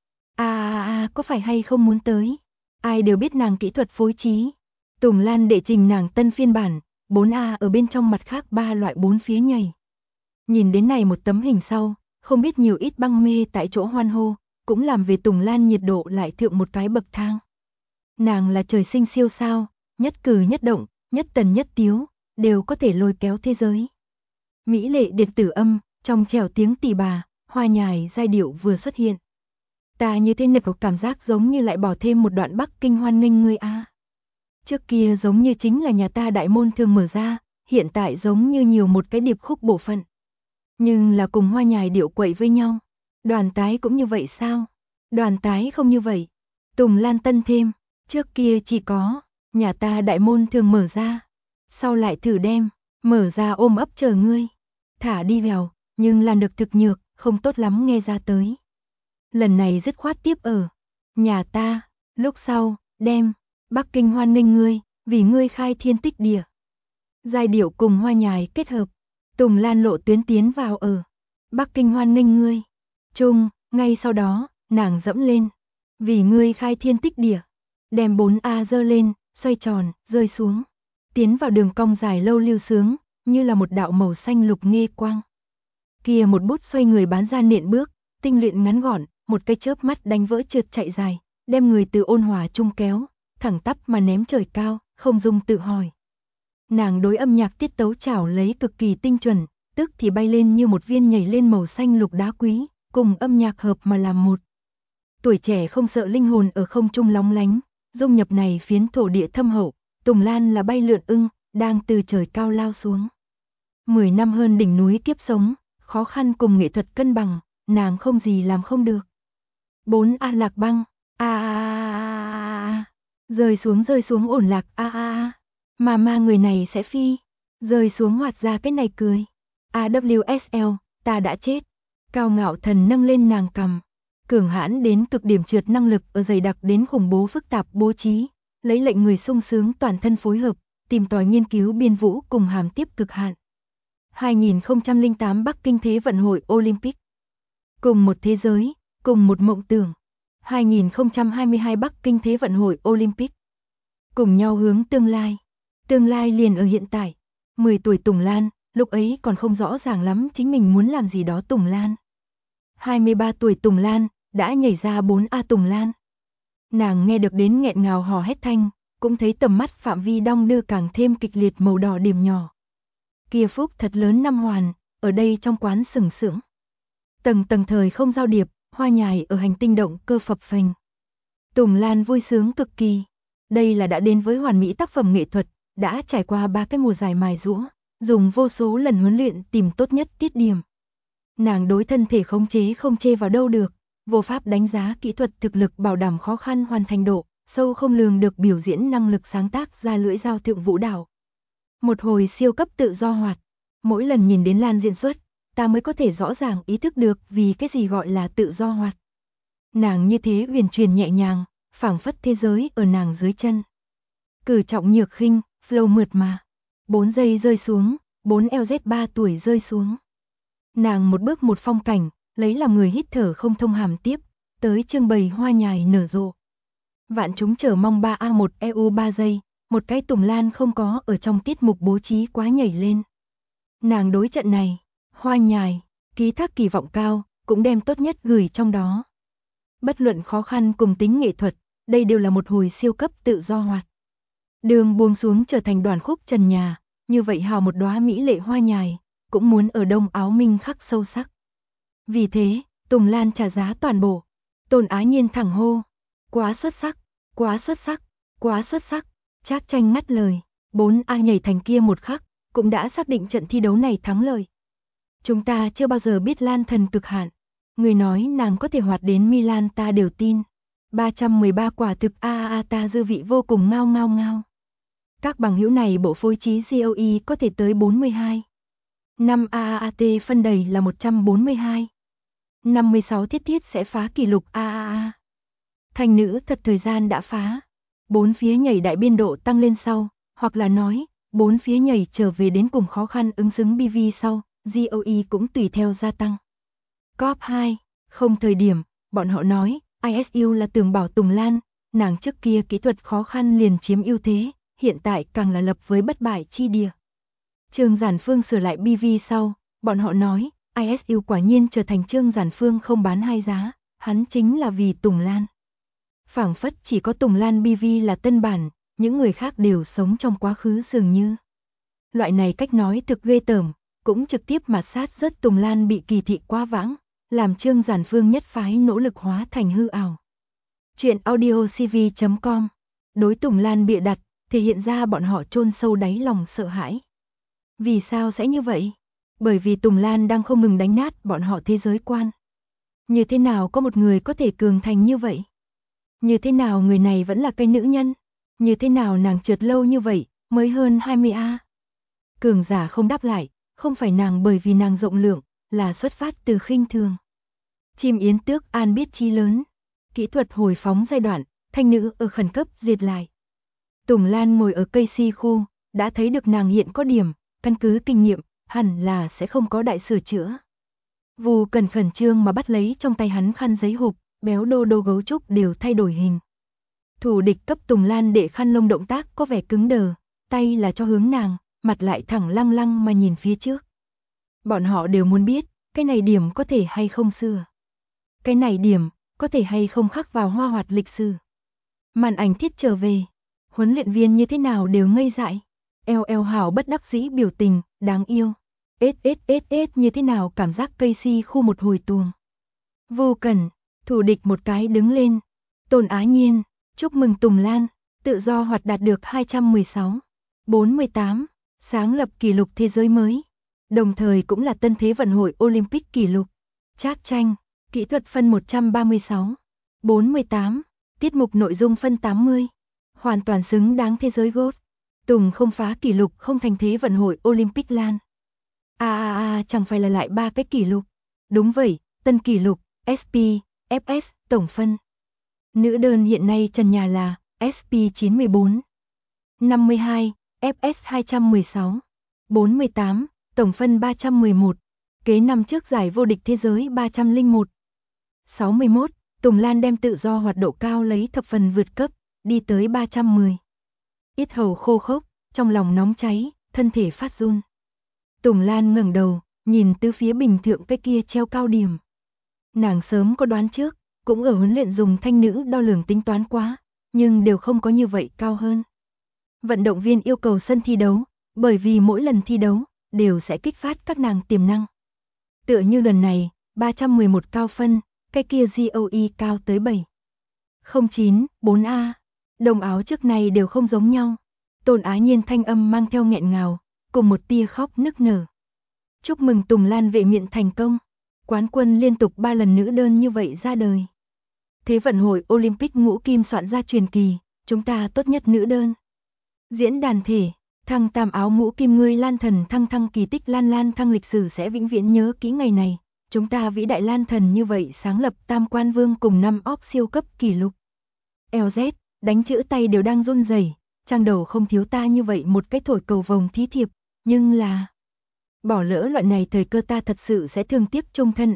Speaker 1: Có phải hay không muốn tới? Ai đều biết nàng kỹ thuật phối trí. Tùng Lan đệ trình nàng tân phiên bản, 4A ở bên trong mặt khác ba loại bốn phía nhảy. Nhìn đến này một tấm hình sau, không biết nhiều ít băng mê tại chỗ hoan hô, cũng làm về Tùng Lan nhiệt độ lại thượng một cái bậc thang. Nàng là trời sinh siêu sao, nhất cử nhất động, nhất tần nhất tiếu, đều có thể lôi kéo thế giới. Mỹ lệ điện tử âm, trong trẻo tiếng tỳ bà, hoa nhài giai điệu vừa xuất hiện. Ta như thế này có cảm giác giống như lại bỏ thêm một đoạn Bắc Kinh hoan nghênh ngươi a. Trước kia giống như chính là nhà ta đại môn thường mở ra, hiện tại giống như nhiều một cái điệp khúc bộ phận. Nhưng là cùng hoa nhài điệu quậy với nhau. Đoàn tái cũng như vậy sao? Đoàn tái không như vậy. Tùng Lan tân thêm, trước kia chỉ có, nhà ta đại môn thường mở ra. Sau lại thử đem, mở ra ôm ấp chờ ngươi. Thả đi vào, nhưng làm được thực nhược, không tốt lắm nghe ra tới. Lần này dứt khoát tiếp ở nhà ta, lúc sau, đem, Bắc Kinh hoan nghênh ngươi, vì ngươi khai thiên tích địa. Giai điệu cùng hoa nhài kết hợp, Tùng Lan lộ tuyến tiến vào ở Bắc Kinh hoan nghênh ngươi. Chung, ngay sau đó, nàng dẫm lên, vì ngươi khai thiên tích địa, đem 4A dơ lên, xoay tròn, rơi xuống, tiến vào đường cong dài lâu lưu sướng, như là một đạo màu xanh lục nghê quang. Kia một bút xoay người bán ra nện bước, tinh luyện ngắn gọn, một cái chớp mắt đánh vỡ trượt chạy dài, đem người từ ôn hòa trung kéo, thẳng tắp mà ném trời cao, không dung tự hỏi. Nàng đối âm nhạc tiết tấu chảo lấy cực kỳ tinh chuẩn, tức thì bay lên như một viên nhảy lên màu xanh lục đá quý, cùng âm nhạc hợp mà làm một. Tuổi trẻ không sợ linh hồn ở không trung lóng lánh, dung nhập này phiến thổ địa thâm hậu, Tùng Lan là bay lượn ưng, đang từ trời cao lao xuống. 10 năm hơn đỉnh núi kiếp sống, khó khăn cùng nghệ thuật cân bằng, nàng không gì làm không được. 4A lạc băng, rơi xuống ổn lạc, mà người này sẽ phi, rơi xuống hoạt ra cái này cười. AWSL, ta đã chết. Cao ngạo thần nâng lên nàng cằm, cường hãn đến cực điểm trượt năng lực ở dày đặc đến khủng bố phức tạp bố trí, lấy lệnh người sung sướng toàn thân phối hợp, tìm tòi nghiên cứu biên vũ cùng hàm tiếp cực hạn. 2008 Bắc Kinh Thế vận hội Olympic. Cùng một thế giới, cùng một mộng tưởng. 2022 Bắc Kinh Thế vận hội Olympic. Cùng nhau hướng tương lai. Tương lai liền ở hiện tại. 10 tuổi Tùng Lan, lúc ấy còn không rõ ràng lắm chính mình muốn làm gì đó Tùng Lan. 23 tuổi Tùng Lan, đã nhảy ra 4A Tùng Lan. Nàng nghe được đến nghẹn ngào hò hét thanh, cũng thấy tầm mắt phạm vi đong đưa càng thêm kịch liệt màu đỏ điểm nhỏ. Kia phúc thật lớn năm hoàn, ở đây trong quán sừng sững. Tầng tầng thời không giao điệp, hoa nhài ở hành tinh động cơ phập phình. Tùng Lan vui sướng cực kỳ. Đây là đã đến với hoàn mỹ tác phẩm nghệ thuật, đã trải qua 3 cái mùa giải mài giũa, dùng vô số lần huấn luyện tìm tốt nhất tiết điểm. Nàng đối thân thể khống chế không chê vào đâu được, vô pháp đánh giá kỹ thuật thực lực bảo đảm khó khăn hoàn thành độ, sâu không lường được biểu diễn năng lực sáng tác ra lưỡi dao thượng vũ đạo. Một hồi siêu cấp tự do hoạt, mỗi lần nhìn đến Lan diễn xuất, ta mới có thể rõ ràng ý thức được vì cái gì gọi là tự do hoạt. Nàng như thế huyền truyền nhẹ nhàng, phảng phất thế giới ở nàng dưới chân. Cử trọng nhược khinh, flow mượt mà. 4 giây rơi xuống, 4LZ 3 tuổi rơi xuống. Nàng một bước một phong cảnh, lấy làm người hít thở không thông hàm tiếp, tới trưng bày hoa nhài nở rộ. Vạn chúng chờ mong 3A1 EU 3 giây, một cái Tùng Lan không có ở trong tiết mục bố trí quá nhảy lên. Nàng đối trận này, Hoa Nhài, ký thác kỳ vọng cao, cũng đem tốt nhất gửi trong đó. Bất luận khó khăn cùng tính nghệ thuật, đây đều là một hồi siêu cấp tự do hoạt. Đường buông xuống trở thành đoàn khúc trần nhà, như vậy hào một đóa mỹ lệ Hoa Nhài, cũng muốn ở đông áo minh khắc sâu sắc. Vì thế, Tùng Lan trả giá toàn bộ. Tôn Á Nhiên thẳng hô, quá xuất sắc, quá xuất sắc, quá xuất sắc. Trác Tranh ngắt lời, 4A nhảy thành kia một khắc, cũng đã xác định trận thi đấu này thắng lợi. Chúng ta chưa bao giờ biết Lan thần cực hạn. Người nói nàng có thể hoạt đến Milan ta đều tin. 313 quả thực ta dư vị vô cùng ngao ngao ngao. Các bằng hữu này bộ phối trí GOE có thể tới 42. 5 AAT phân đầy là 142. 56 thiết sẽ phá kỷ lục AAA. Thành nữ thật thời gian đã phá. 4 phía nhảy đại biên độ tăng lên sau, hoặc là nói, 4 phía nhảy trở về đến cùng khó khăn ứng xứng BV sau, GOE cũng tùy theo gia tăng. Top 2, không thời điểm, bọn họ nói, ISU là tưởng bảo Tùng Lan, nàng trước kia kỹ thuật khó khăn liền chiếm ưu thế, hiện tại càng là lập với bất bại chi địa. Trương Giản Phương sửa lại BV sau, bọn họ nói, ISU quả nhiên trở thành Trương Giản Phương không bán hai giá, hắn chính là vì Tùng Lan. Phảng phất chỉ có Tùng Lan BV là tân bản, những người khác đều sống trong quá khứ dường như. Loại này cách nói thực ghê tởm, cũng trực tiếp mạt sát rớt Tùng Lan bị kỳ thị quá vãng, làm Trương Giản Phương nhất phái nỗ lực hóa thành hư ảo. Chuyện audiocv.com, đối Tùng Lan bịa đặt, thể hiện ra bọn họ chôn sâu đáy lòng sợ hãi. Vì sao sẽ như vậy? Bởi vì Tùng Lan đang không ngừng đánh nát bọn họ thế giới quan. Như thế nào có một người có thể cường thành như vậy? Như thế nào người này vẫn là cái nữ nhân? Như thế nào nàng trượt lâu như vậy, mới hơn 20A? Cường giả không đáp lại, không phải nàng bởi vì nàng rộng lượng, là xuất phát từ khinh thường. Chim yến tước an biết chi lớn. Kỹ thuật hồi phóng giai đoạn, thanh nữ ở khẩn cấp diệt lại. Tùng Lan ngồi ở cây si khu, đã thấy được nàng hiện có điểm, căn cứ kinh nghiệm, hẳn là sẽ không có đại sửa chữa. Vù cần khẩn trương mà bắt lấy trong tay hắn khăn giấy hộp, béo đô đô gấu trúc đều thay đổi hình. Thủ địch cấp Tùng Lan để khăn lông động tác có vẻ cứng đờ, tay là cho hướng nàng, mặt lại thẳng lăng lăng mà nhìn phía trước. Bọn họ đều muốn biết, cái này điểm có thể hay không sửa. Cái này điểm, có thể hay không khắc vào hoa hoạt lịch sử. Màn ảnh thiết trở về, huấn luyện viên như thế nào đều ngây dại. Eo hảo bất đắc dĩ biểu tình, đáng yêu. Ết như thế nào cảm giác cây si khu một hồi tuồng. Vô cẩn, thủ địch một cái đứng lên. Tôn Á Nhiên, chúc mừng Tùng Lan, tự do hoạt đạt được 216, 48, sáng lập kỷ lục thế giới mới. Đồng thời cũng là tân thế vận hội Olympic kỷ lục. Trác Tranh, kỹ thuật phân 136, 48, tiết mục nội dung phân 80. Hoàn toàn xứng đáng thế giới golf. Tùng không phá kỷ lục không thành thế vận hội Olympic Lan. Chẳng phải là lại 3 cái kỷ lục. Đúng vậy, tân kỷ lục, SP, FS, tổng phân. Nữ đơn hiện nay trần nhà là SP 94, 52, FS 216, 48, tổng phân 311. Kế năm trước giải vô địch thế giới 301. 61, Tùng Lan đem tự do hoạt độ cao lấy thập phần vượt cấp, đi tới 310. Yết hầu khô khốc, trong lòng nóng cháy, thân thể phát run. Tùng Lan ngẩng đầu, nhìn từ phía bình thượng cái kia treo cao điểm. Nàng sớm có đoán trước, cũng ở huấn luyện dùng thanh nữ đo lường tính toán quá, nhưng đều không có như vậy cao hơn. Vận động viên yêu cầu sân thi đấu, bởi vì mỗi lần thi đấu, đều sẽ kích phát các nàng tiềm năng. Tựa như lần này, 311 cao phân, cái kia GOE cao tới 7. 09, 4A. Đồng áo trước này đều không giống nhau. Tôn Á Nhiên thanh âm mang theo nghẹn ngào, cùng một tia khóc nức nở. Chúc mừng Tùng Lan vệ miện thành công. Quán quân liên tục 3 lần nữ đơn như vậy ra đời. Thế vận hội Olympic ngũ kim soạn ra truyền kỳ, chúng ta tốt nhất nữ đơn. Diễn đàn thể, thăng tam áo ngũ kim ngươi Lan thần thăng kỳ tích Lan thăng lịch sử sẽ vĩnh viễn nhớ kỹ ngày này. Chúng ta vĩ đại Lan thần như vậy sáng lập tam quan vương cùng 5 óc siêu cấp kỷ lục. LZ, đánh chữ tay đều đang run rẩy, trang đầu không thiếu ta như vậy một cái thổi cầu vồng thí thiệp, nhưng là bỏ lỡ loại này thời cơ ta thật sự sẽ thương tiếc chung thân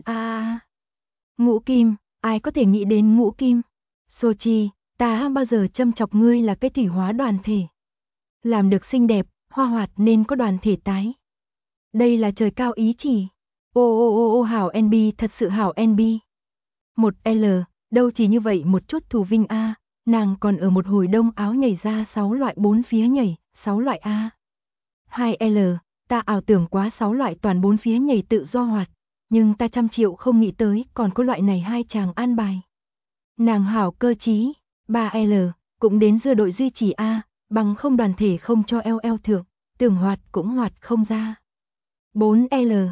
Speaker 1: Ngũ kim, ai có thể nghĩ đến ngũ kim? Sochi, ta bao giờ châm chọc ngươi là cái thủy hóa đoàn thể. Làm được xinh đẹp, hoa hoạt nên có đoàn thể tái. Đây là trời cao ý chỉ. Ô hảo NB, thật sự hảo NB. 1L, đâu chỉ như vậy một chút thù vinh A, nàng còn ở một hồi đông áo nhảy ra 6 loại 4 phía nhảy, 6 loại A. 2L, ta ảo tưởng quá 6 loại toàn 4 phía nhảy tự do hoạt, nhưng ta trăm triệu không nghĩ tới còn có loại này hai chàng an bài. Nàng hảo cơ trí. 3L, cũng đến dưa đội duy trì A, bằng không đoàn thể không cho eo thượng, tưởng hoạt cũng hoạt không ra. 4L,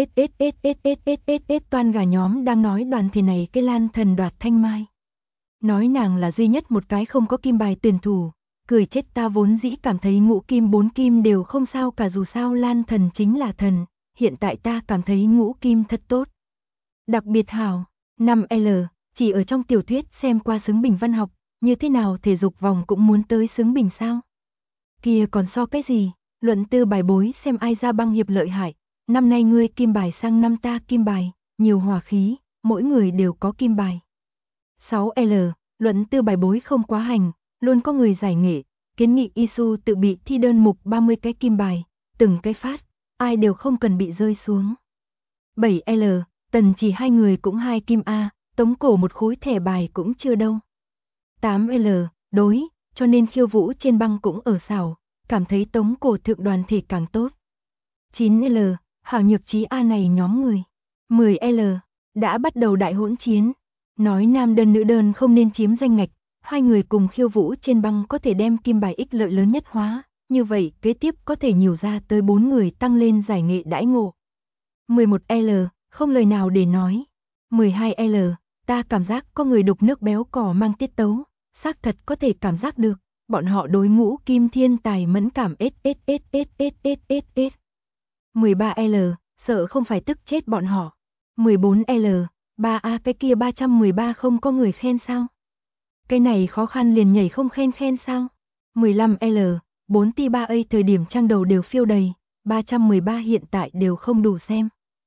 Speaker 1: toàn gà nhóm đang nói đoàn thể này cái Lan Thần đoạt thanh mai. Nói nàng là duy nhất một cái không có kim bài tuyển thủ, cười chết ta vốn dĩ cảm thấy ngũ kim 4 kim đều không sao cả dù sao Lan Thần chính là thần, hiện tại ta cảm thấy ngũ kim thật tốt. Đặc biệt hảo. 5L, chỉ ở trong tiểu thuyết xem qua xứng bình văn học, như thế nào thể dục vòng cũng muốn tới xứng bình sao? Kia còn so cái gì, luận tư bài bối xem ai ra băng hiệp lợi hại, năm nay ngươi kim bài sang năm ta kim bài, nhiều hòa khí, mỗi người đều có kim bài. 6L, luận tư bài bối không quá hành, luôn có người giải nghệ, kiến nghị Isu tự bị thi đơn mục 30 cái kim bài, từng cái phát, ai đều không cần bị rơi xuống. 7L, tần chỉ hai người cũng 2 kim A, tống cổ một khối thẻ bài cũng chưa đâu. 8L, đối, cho nên khiêu vũ trên băng cũng ở xảo, cảm thấy tống cổ thượng đoàn thể càng tốt. 9L, hảo nhược trí A này nhóm người. 10L, đã bắt đầu đại hỗn chiến. Nói nam đơn nữ đơn không nên chiếm danh ngạch, hai người cùng khiêu vũ trên băng có thể đem kim bài ích lợi lớn nhất hóa, như vậy kế tiếp có thể nhiều ra tới 4 người tăng lên giải nghệ đãi ngộ. 11L, không lời nào để nói. 12L, ta cảm giác có người đục nước béo cò mang tiết tấu, xác thật có thể cảm giác được, bọn họ đối ngũ kim thiên tài mẫn cảm s. 13L, sợ không phải tức chết bọn họ. 14L, 3A cái kia 313 không có người khen sao? Cái này khó khăn liền nhảy không khen sao? 15L, 4 ti 3A thời điểm trang đầu đều phiêu đầy, 313 hiện tại đều không đủ xem.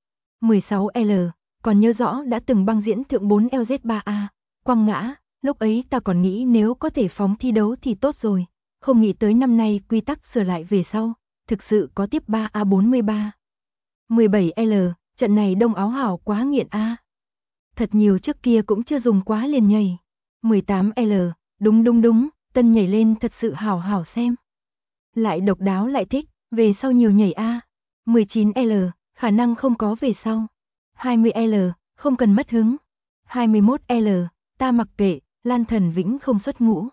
Speaker 1: 16L, còn nhớ rõ đã từng băng diễn thượng 4 LZ3A, quăng ngã, lúc ấy ta còn nghĩ nếu có thể phóng thi đấu thì tốt rồi, không nghĩ tới năm nay quy tắc sửa lại về sau, thực sự có tiếp 3A43. 17L, trận này đông áo hảo quá nghiện A. Thật nhiều trước kia cũng chưa dùng quá liền nhảy. 18L, đúng, tân nhảy lên thật sự hảo xem. Lại độc đáo lại thích, về sau nhiều nhảy A. 19L, khả năng không có về sau. 20L, không cần mất hứng. 21L, ta mặc kệ, Lan Thần vĩnh không xuất ngũ.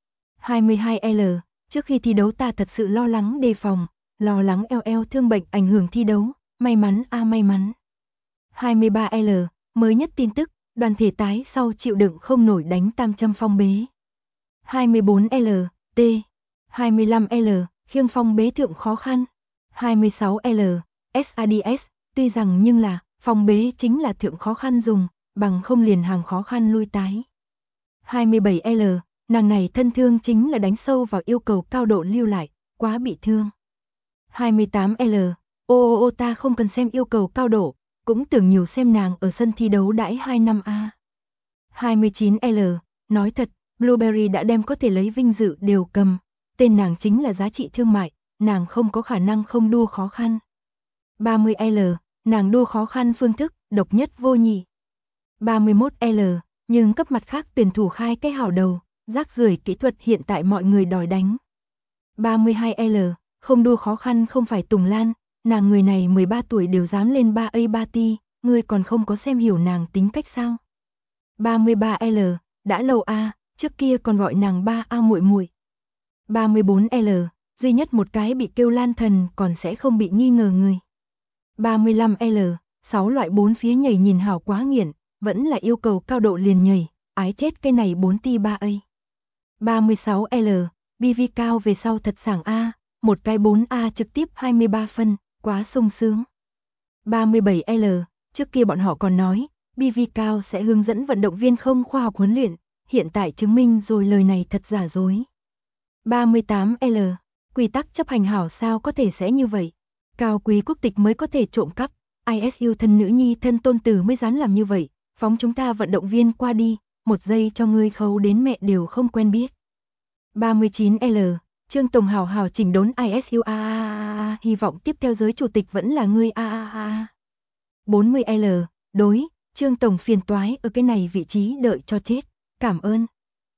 Speaker 1: 22L, trước khi thi đấu ta thật sự lo lắng đề phòng, lo lắng eo thương bệnh ảnh hưởng thi đấu, may mắn may mắn. 23L, mới nhất tin tức, đoàn thể tái sau chịu đựng không nổi đánh tam châm phong bế. 24L, T. 25L, khiêng phong bế thượng khó khăn. 26L, SADS, tuy rằng nhưng là, phong bế chính là thượng khó khăn dùng, bằng không liền hàng khó khăn lui tái. 27L, nàng này thân thương chính là đánh sâu vào yêu cầu cao độ lưu lại, quá bị thương. 28L, ta không cần xem yêu cầu cao độ, cũng tưởng nhiều xem nàng ở sân thi đấu đãi 2 năm A. 29L, nói thật, Blueberry đã đem có thể lấy vinh dự đều cầm, tên nàng chính là giá trị thương mại, nàng không có khả năng không đua khó khăn. 30L, nàng đua khó khăn phương thức, độc nhất vô nhị. 31L, nhưng cấp mặt khác tuyển thủ khai cái hảo đầu, rác rưởi kỹ thuật hiện tại mọi người đòi đánh. 32L, không đua khó khăn không phải Tùng Lan, nàng người này 13 tuổi đều dám lên 3A 3 ti, ngươi còn không có xem hiểu nàng tính cách sao? 33L, đã lâu A, trước kia còn gọi nàng 3A muội muội. 34L, duy nhất một cái bị kêu Lan Thần còn sẽ không bị nghi ngờ người. 35L, 6 loại 4 phía nhảy nhìn hảo quá nghiện, vẫn là yêu cầu cao độ liền nhảy, ái chết cái này 4 ti 3A. 36L, BV cao về sau thật sảng A, một cái 4A trực tiếp 23 phân, quá sung sướng. 37L, trước kia bọn họ còn nói, BV cao sẽ hướng dẫn vận động viên không khoa học huấn luyện, hiện tại chứng minh rồi lời này thật giả dối. 38L, quy tắc chấp hành hảo sao có thể sẽ như vậy, cao quý quốc tịch mới có thể trộm cắp, ISU thân nữ nhi thân tôn tử mới dám làm như vậy, phóng chúng ta vận động viên qua đi, một giây cho ngươi khấu đến mẹ đều không quen biết. 39L, Trương Tổng hào hào chỉnh đốn ISU hy vọng tiếp theo giới chủ tịch vẫn là ngươi 40L, đối, Trương Tổng phiền toái ở cái này vị trí đợi cho chết, cảm ơn.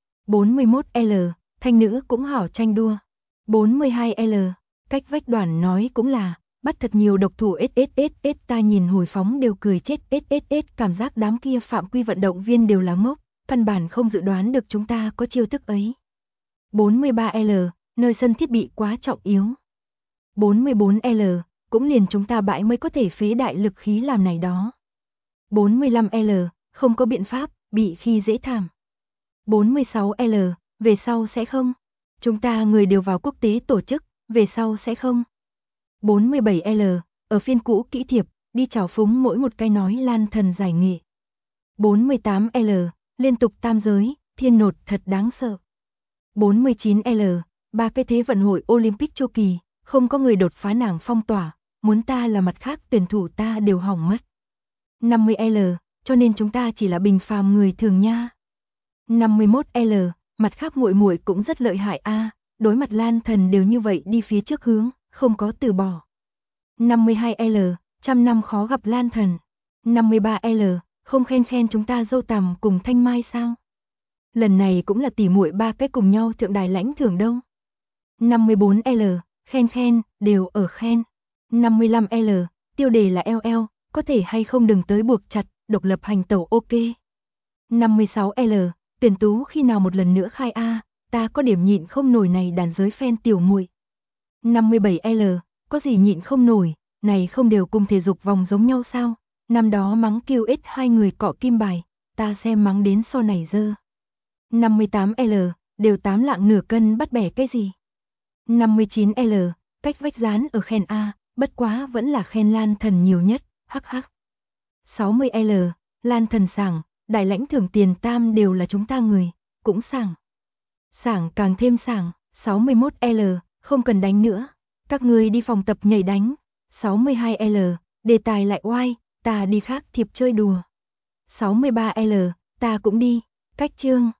Speaker 1: 41L, thanh nữ cũng hảo tranh đua. 42L, cách vách Đoàn nói cũng là, bắt thật nhiều độc thủ SSSS, ta nhìn hồi phóng đều cười chết SSS, cảm giác đám kia phạm quy vận động viên đều là ngốc, căn bản không dự đoán được chúng ta có chiêu thức ấy. 43L, nơi sân thiết bị quá trọng yếu. 44L, cũng liền chúng ta bãi mới có thể phế đại lực khí làm này đó. 45L, không có biện pháp, bị khi dễ thảm. 46L, về sau sẽ không. Chúng ta người đều vào quốc tế tổ chức, về sau sẽ không. 47L, ở phiên cũ kỹ thiệp, đi chào phúng mỗi một cái nói Lan Thần giải nghị. 48L, liên tục tam giới, thiên nột thật đáng sợ. 49L, ba cái thế vận hội Olympic chu kỳ, không có người đột phá nàng phong tỏa, muốn ta là mặt khác tuyển thủ ta đều hỏng mất. 50L, cho nên chúng ta chỉ là bình phàm người thường nha. 51L, mặt khác muội muội cũng rất lợi hại a, đối mặt Lan Thần đều như vậy đi phía trước hướng, không có từ bỏ. 52L, trăm năm khó gặp Lan Thần. 53L, không khen khen chúng ta dâu tằm cùng Thanh Mai sao? Lần này cũng là tỉ muội ba cái cùng nhau thượng đài lãnh thưởng đâu. 54L, khen khen, đều ở khen. 55L, tiêu đề là LL, có thể hay không đừng tới buộc chặt, độc lập hành tẩu ok. 56L, tuyển tú khi nào một lần nữa khai A, ta có điểm nhịn không nổi này đàn giới fan tiểu muội. 57L, có gì nhịn không nổi, này không đều cùng thể dục vòng giống nhau sao? Năm đó mắng QX hai người cọ kim bài, ta xem mắng đến so này dơ. 58L, đều 8 lạng nửa cân bắt bẻ cái gì? 59L, cách vách dán ở khen A, bất quá vẫn là khen Lan Thần nhiều nhất, hắc hắc. 60L, Lan Thần sảng, đại lãnh thưởng tiền tam đều là chúng ta người, cũng sảng. Sảng càng thêm sảng, 61L, không cần đánh nữa, các người đi phòng tập nhảy đánh. 62L, đề tài lại oai, ta đi khác thiệp chơi đùa. 63L, ta cũng đi, cách chương.